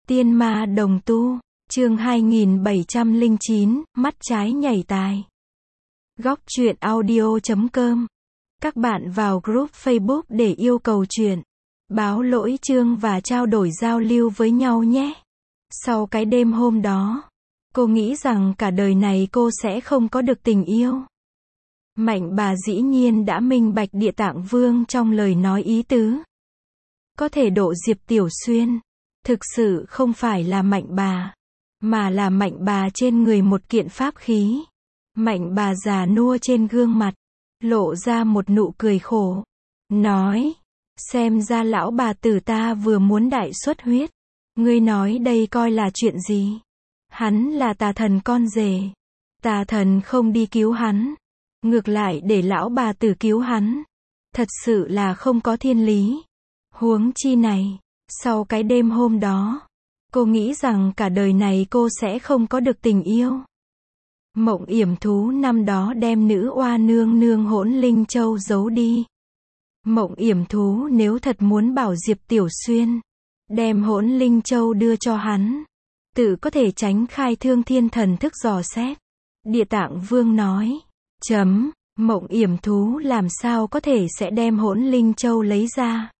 Tiên ma đồng tu, chương 2709, mắt trái nhảy tài. Góc truyện audio.com. Các bạn vào group Facebook để yêu cầu truyện, báo lỗi chương và trao đổi giao lưu với nhau nhé. Sau cái đêm hôm đó, cô nghĩ rằng cả đời này cô sẽ không có được tình yêu. Mạnh bà dĩ nhiên đã minh bạch Địa Tạng Vương trong lời nói ý tứ. Có thể độ Diệp Tiểu Xuyên, thực sự không phải là mạnh bà, mà là mạnh bà trên người một kiện pháp khí. Mạnh bà già nua trên gương mặt, lộ ra một nụ cười khổ, nói, xem ra lão bà tử ta vừa muốn đại xuất huyết. Ngươi nói đây coi là chuyện gì? Hắn là tà thần con rể. Tà thần không đi cứu hắn, ngược lại để lão bà tử cứu hắn. Thật sự là không có thiên lý. Huống chi này, sau cái đêm hôm đó, cô nghĩ rằng cả đời này cô sẽ không có được tình yêu. Mộng Yểm Thú năm đó đem nữ oa nương nương Hỗn Linh Châu giấu đi. Mộng Yểm Thú nếu thật muốn bảo Diệp Tiểu Xuyên đem Hỗn Linh Châu đưa cho hắn, tự có thể tránh khai Thương Thiên thần thức dò xét. Địa Tạng Vương nói, Mộng Yểm Thú làm sao có thể sẽ đem Hỗn Linh Châu lấy ra?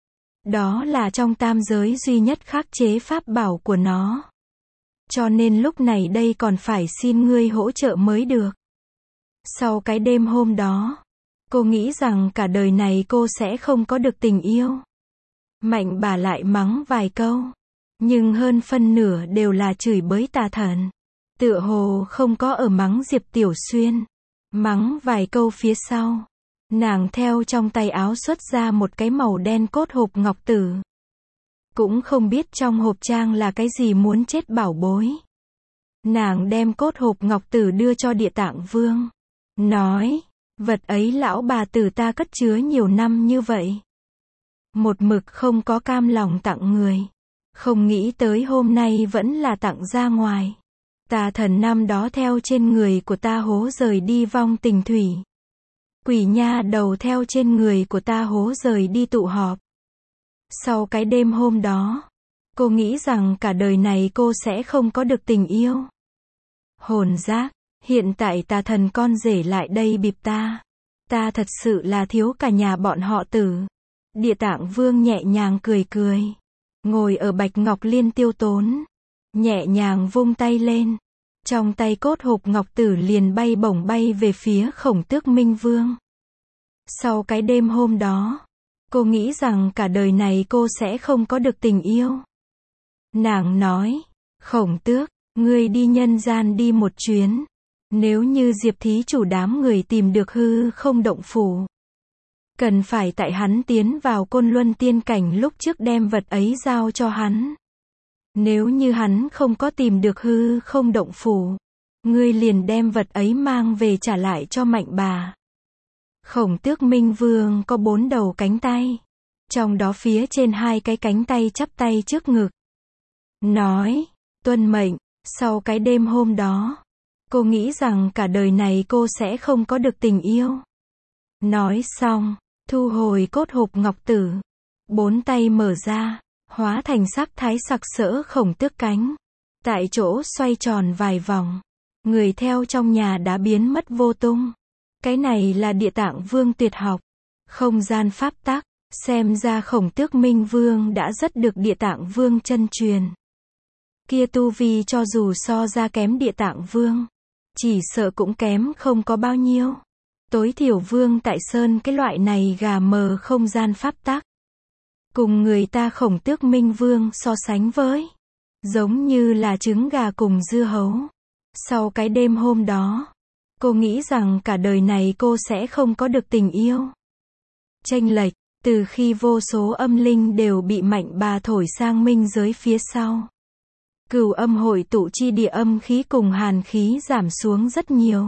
Đó là trong tam giới duy nhất khắc chế pháp bảo của nó. Cho nên lúc này đây còn phải xin ngươi hỗ trợ mới được. Sau cái đêm hôm đó, cô nghĩ rằng cả đời này cô sẽ không có được tình yêu. Mạnh bà lại mắng vài câu, nhưng hơn phân nửa đều là chửi bới tà thần. Tựa hồ không có ở mắng Diệp Tiểu Xuyên. Mắng vài câu phía sau, nàng theo trong tay áo xuất ra một cái màu đen cốt hộp ngọc tử. Cũng không biết trong hộp trang là cái gì muốn chết bảo bối. Nàng đem cốt hộp ngọc tử đưa cho Địa Tạng Vương, nói, vật ấy lão bà tử ta cất chứa nhiều năm như vậy, một mực không có cam lòng tặng người, không nghĩ tới hôm nay vẫn là tặng ra ngoài. Tà thần năm đó theo trên người của ta hố rời đi vong tình thủy. Quỷ nha đầu theo trên người của ta hố rời đi tụ họp. Sau cái đêm hôm đó, cô nghĩ rằng cả đời này cô sẽ không có được tình yêu. Hồn giác, hiện tại tà thần con rể lại đây bịp ta. Ta thật sự là thiếu cả nhà bọn họ tử. Địa Tạng Vương nhẹ nhàng cười cười, ngồi ở bạch ngọc liên tiêu tốn, nhẹ nhàng vung tay lên. Trong tay cốt hộp ngọc tử liền bay bổng bay về phía Khổng Tước Minh Vương. Sau cái đêm hôm đó, cô nghĩ rằng cả đời này cô sẽ không có được tình yêu. Nàng nói, Khổng Tước, ngươi đi nhân gian đi một chuyến. Nếu như Diệp thí chủ đám người tìm được hư không động phủ, cần phải tại hắn tiến vào Côn Luân tiên cảnh lúc trước đem vật ấy giao cho hắn. Nếu như hắn không có tìm được hư không động phủ, ngươi liền đem vật ấy mang về trả lại cho mạnh bà. Khổng Tước Minh Vương có 4 đầu cánh tay, trong đó phía trên 2 cái cánh tay chắp tay trước ngực. Nói, tuân mệnh. Sau cái đêm hôm đó, cô nghĩ rằng cả đời này cô sẽ không có được tình yêu. Nói xong, thu hồi cốt hộp ngọc tử, 4 tay mở ra, hóa thành sắc thái sặc sỡ khổng tước cánh. Tại chỗ xoay tròn vài vòng, người theo trong nhà đã biến mất vô tung. Cái này là Địa Tạng Vương tuyệt học, không gian pháp tắc. Xem ra Khổng Tước Minh Vương đã rất được Địa Tạng Vương chân truyền. Kia tu vi cho dù so ra kém Địa Tạng Vương, chỉ sợ cũng kém không có bao nhiêu. Tối thiểu Vương tại Sơn cái loại này gà mờ không gian pháp tắc, cùng người ta Khổng Tước Minh Vương so sánh với, giống như là trứng gà cùng dưa hấu. Sau cái đêm hôm đó, cô nghĩ rằng cả đời này cô sẽ không có được tình yêu. Chênh lệch, từ khi vô số âm linh đều bị mạnh bà thổi sang minh giới phía sau. Cửu âm hội tụ chi địa âm khí cùng hàn khí giảm xuống rất nhiều.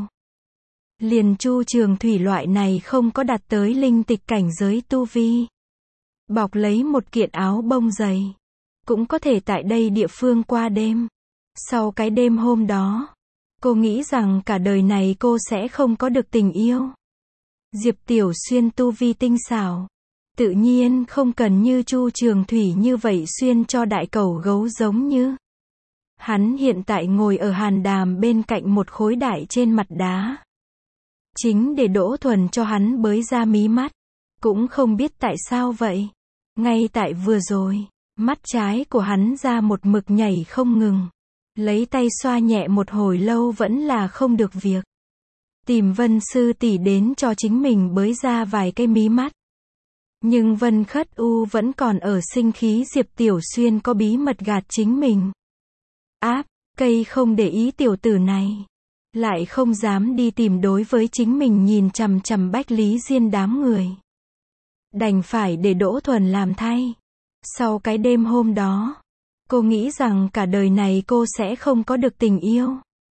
Liền Chu Trường Thủy loại này không có đạt tới linh tịch cảnh giới tu vi, bọc lấy một kiện áo bông dày, cũng có thể tại đây địa phương qua đêm. Sau cái đêm hôm đó, cô nghĩ rằng cả đời này cô sẽ không có được tình yêu. Diệp Tiểu Xuyên tu vi tinh xảo, Tự nhiên không cần như Chu Trường Thủy như vậy xuyên cho đại cẩu gấu giống như. Hắn hiện tại ngồi ở hàn đàm bên cạnh một khối đại trên mặt đá. Chính để Đỗ Thuần cho hắn bới ra mí mắt. Cũng không biết tại sao vậy. Ngay tại vừa rồi, mắt trái của hắn ra một mực nhảy không ngừng. Lấy tay xoa nhẹ một hồi lâu vẫn là không được việc. Tìm Vân sư tỷ đến cho chính mình bới ra vài cái mí mắt. Nhưng Vân Khất U vẫn còn ở sinh khí Diệp Tiểu Xuyên có bí mật gạt chính mình. Áp, cây không để ý tiểu tử này. Lại không dám đi tìm đối với chính mình nhìn chằm chằm Bách Lý Diên đám người. Đành phải để Đỗ Thuần làm thay. Sau cái đêm hôm đó, cô nghĩ rằng cả đời này cô sẽ không có được tình yêu.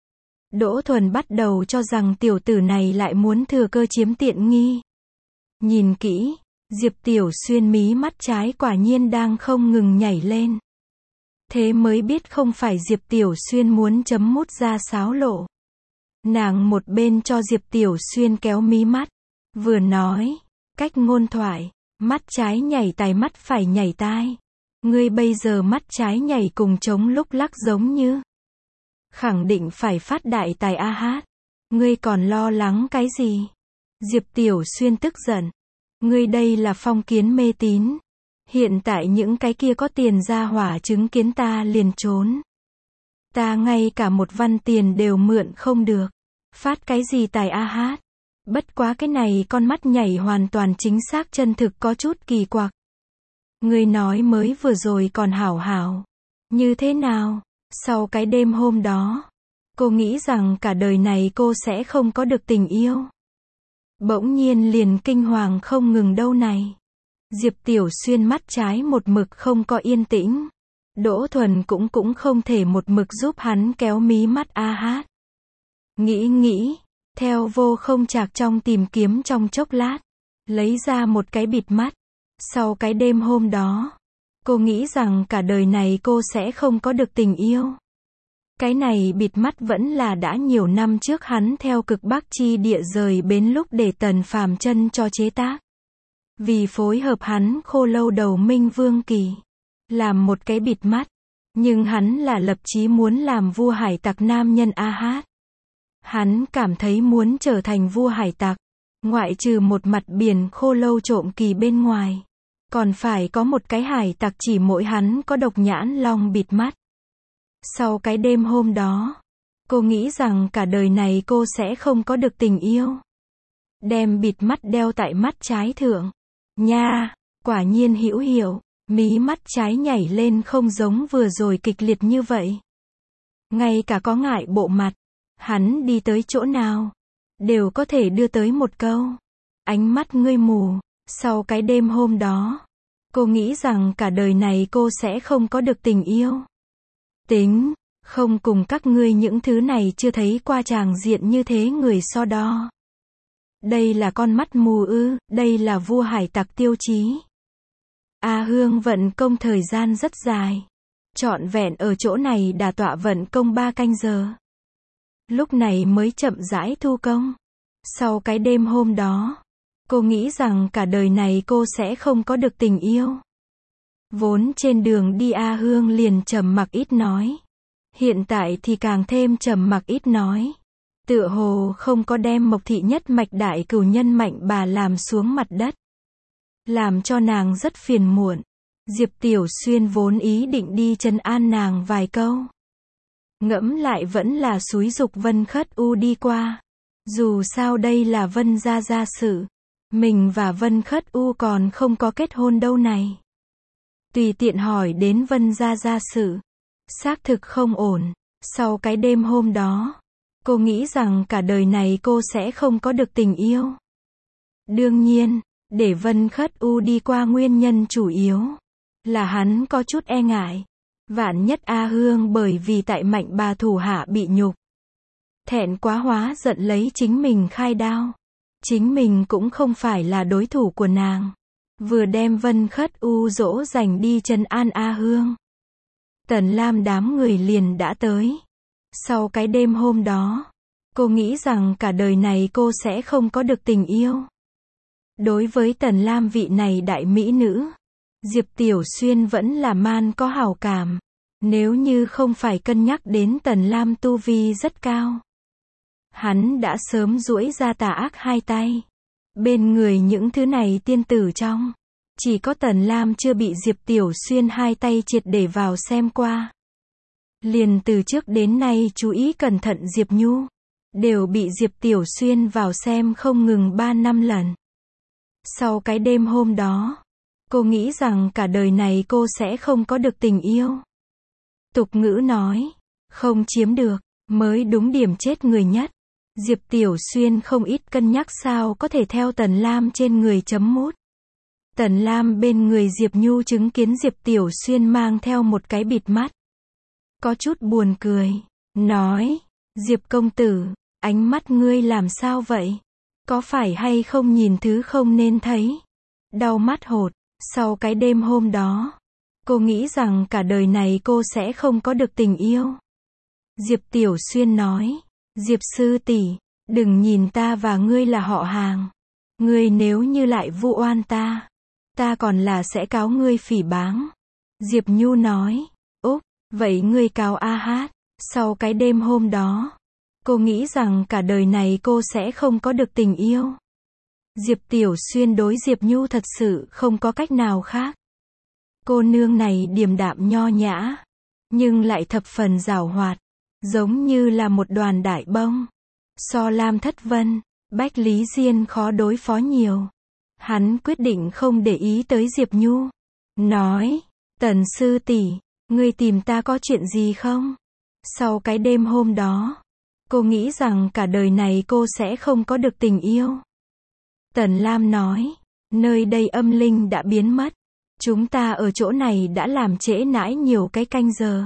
Đỗ Thuần bắt đầu cho rằng tiểu tử này lại muốn thừa cơ chiếm tiện nghi. Nhìn kỹ, Diệp Tiểu Xuyên mí mắt trái quả nhiên đang không ngừng nhảy lên. Thế mới biết không phải Diệp Tiểu Xuyên muốn chấm mút ra xáo lộ. Nàng một bên cho Diệp Tiểu Xuyên kéo mí mắt, vừa nói, cách ngôn thoại, mắt trái nhảy tai mắt phải nhảy tai. Ngươi bây giờ mắt trái nhảy cùng trống lúc lắc giống như. Khẳng định phải phát đại tài a hát. Ngươi còn lo lắng cái gì? Diệp Tiểu Xuyên tức giận. Ngươi đây là phong kiến mê tín. Hiện tại những cái kia có tiền ra hỏa chứng kiến ta liền trốn. Ta ngay cả một văn tiền đều mượn không được. Phát cái gì tài a hát? Bất quá cái này con mắt nhảy hoàn toàn chính xác chân thực có chút kỳ quặc. Ngươi nói mới vừa rồi còn hảo hảo. Như thế nào? Sau cái đêm hôm đó, cô nghĩ rằng cả đời này cô sẽ không có được tình yêu. Bỗng nhiên liền kinh hoàng không ngừng đâu này. Diệp Tiểu Xuyên mắt trái một mực không có yên tĩnh. Đỗ Thuần cũng không thể một mực giúp hắn kéo mí mắt a hát. Nghĩ, theo vô không chạc trong tìm kiếm trong chốc lát, lấy ra một cái bịt mắt. Sau cái đêm hôm đó, cô nghĩ rằng cả đời này cô sẽ không có được tình yêu. Cái này bịt mắt vẫn là đã nhiều năm trước hắn theo cực Bắc chi địa rời bến lúc để Tần Phàm Chân cho chế tác. Vì phối hợp hắn Khô Lâu Đầu Minh Vương Kỳ, làm một cái bịt mắt. Nhưng hắn là lập chí muốn làm vua hải tặc nam nhân a hát. Hắn cảm thấy muốn trở thành vua hải tặc, ngoại trừ một mặt biển khô lâu trộm kỳ bên ngoài, còn phải có một cái hải tặc chỉ mỗi hắn có độc nhãn long bịt mắt. Sau cái đêm hôm đó, cô nghĩ rằng cả đời này cô sẽ không có được tình yêu. Đem bịt mắt đeo tại mắt trái thượng. Nha, quả nhiên hữu hiệu, mí mắt trái nhảy lên không giống vừa rồi kịch liệt như vậy. Ngay cả có ngại bộ mặt, hắn đi tới chỗ nào, đều có thể đưa tới một câu. Ánh mắt ngươi mù. Sau cái đêm hôm đó, cô nghĩ rằng cả đời này cô sẽ không có được tình yêu. Tính, không cùng các ngươi những thứ này chưa thấy qua tràng diện như thế người so đo. Đây là con mắt mù ư, đây là vua hải tặc tiêu chí. A Hương vận công thời gian rất dài. Trọn vẹn ở chỗ này đả tọa vận công 3 canh giờ. Lúc này mới chậm rãi thu công. Sau cái đêm hôm đó, cô nghĩ rằng cả đời này cô sẽ không có được tình yêu. Vốn trên đường đi A Hương liền trầm mặc ít nói. Hiện tại thì càng thêm trầm mặc ít nói. Tựa hồ không có đem Mộc Thị Nhất Mạch đại cửu nhân Mạnh Bà làm xuống mặt đất. Làm cho nàng rất phiền muộn. Diệp Tiểu Xuyên vốn ý định đi trấn an nàng vài câu. Ngẫm lại vẫn là xúi giục Vân Khất U đi qua. Dù sao đây là Vân gia gia sự. Mình và Vân Khất U còn không có kết hôn đâu này. Tùy tiện hỏi đến Vân gia gia sự. Xác thực không ổn. Sau cái đêm hôm đó, cô nghĩ rằng cả đời này cô sẽ không có được tình yêu. Đương nhiên, để Vân Khất U đi qua nguyên nhân chủ yếu là hắn có chút e ngại. Vạn nhất A Hương bởi vì tại Mạnh Bà thủ hạ bị nhục, thẹn quá hóa giận lấy chính mình khai đao. Chính mình cũng không phải là đối thủ của nàng. Vừa đem Vân Khất U dỗ dành đi trấn an A Hương, Tần Lam đám người liền đã tới. Sau cái đêm hôm đó, cô nghĩ rằng cả đời này cô sẽ không có được tình yêu. Đối với Tần Lam vị này đại mỹ nữ, Diệp Tiểu Xuyên vẫn là man có hảo cảm. Nếu như không phải cân nhắc đến Tần Lam tu vi rất cao, hắn đã sớm duỗi ra tà ác hai tay. Bên người những thứ này tiên tử trong, chỉ có Tần Lam chưa bị Diệp Tiểu Xuyên hai tay triệt để vào xem qua. Liền từ trước đến nay chú ý cẩn thận Diệp Nhu, đều bị Diệp Tiểu Xuyên vào xem không ngừng 3-5 lần. Sau cái đêm hôm đó, cô nghĩ rằng cả đời này cô sẽ không có được tình yêu. Tục ngữ nói, không chiếm được, mới đúng điểm chết người nhất. Diệp Tiểu Xuyên không ít cân nhắc sao có thể theo Tần Lam trên người chấm mút. Tần Lam bên người Diệp Nhu chứng kiến Diệp Tiểu Xuyên mang theo một cái bịt mắt. Có chút buồn cười, nói, Diệp công tử, ánh mắt ngươi làm sao vậy? Có phải hay không nhìn thứ không nên thấy? Đau mắt hột, sau cái đêm hôm đó, cô nghĩ rằng cả đời này cô sẽ không có được tình yêu. Diệp Tiểu Xuyên nói, Diệp sư tỷ, đừng nhìn ta và ngươi là họ hàng. Ngươi nếu như lại vu oan ta còn là sẽ cáo ngươi phỉ báng. Diệp Nhu nói, Úc, vậy ngươi cáo a hát. Sau cái đêm hôm đó, cô nghĩ rằng cả đời này cô sẽ không có được tình yêu. Diệp Tiểu Xuyên đối Diệp Nhu thật sự không có cách nào khác. Cô nương này điềm đạm nho nhã, nhưng lại thập phần giảo hoạt, giống như là một đoàn đại bông. So Lam Thất Vân, Bách Lý Diên khó đối phó nhiều. Hắn quyết định không để ý tới Diệp Nhu. Nói, Tần sư tỷ, ngươi tìm ta có chuyện gì không? Sau cái đêm hôm đó, cô nghĩ rằng cả đời này cô sẽ không có được tình yêu. Tần Lam nói, nơi đây âm linh đã biến mất. Chúng ta ở chỗ này đã làm trễ nãi nhiều cái canh giờ.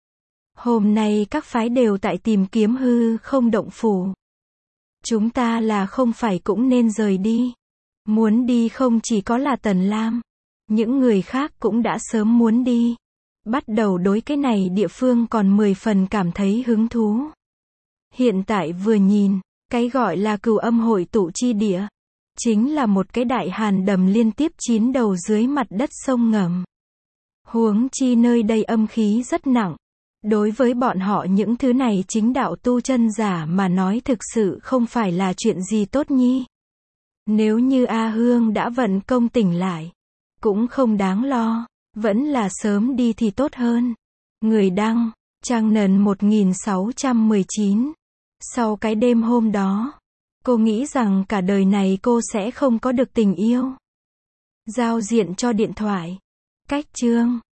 Hôm nay các phái đều tại tìm kiếm hư không động phủ. Chúng ta là không phải cũng nên rời đi. Muốn đi không chỉ có là Tần Lam. Những người khác cũng đã sớm muốn đi. Bắt đầu đối cái này địa phương còn 10 phần cảm thấy hứng thú. Hiện tại vừa nhìn, cái gọi là Cửu Âm hội tụ chi địa, chính là một cái đại hàn đầm liên tiếp 9 đầu dưới mặt đất sông ngầm. Huống chi nơi đây âm khí rất nặng. Đối với bọn họ những thứ này chính đạo tu chân giả mà nói thực sự không phải là chuyện gì tốt nhi. Nếu như A Hương đã vận công tỉnh lại, cũng không đáng lo, vẫn là sớm đi thì tốt hơn. Người đăng, Trang Nần 1619. Sau cái đêm hôm đó, cô nghĩ rằng cả đời này cô sẽ không có được tình yêu. Giao diện cho điện thoại. Cách chương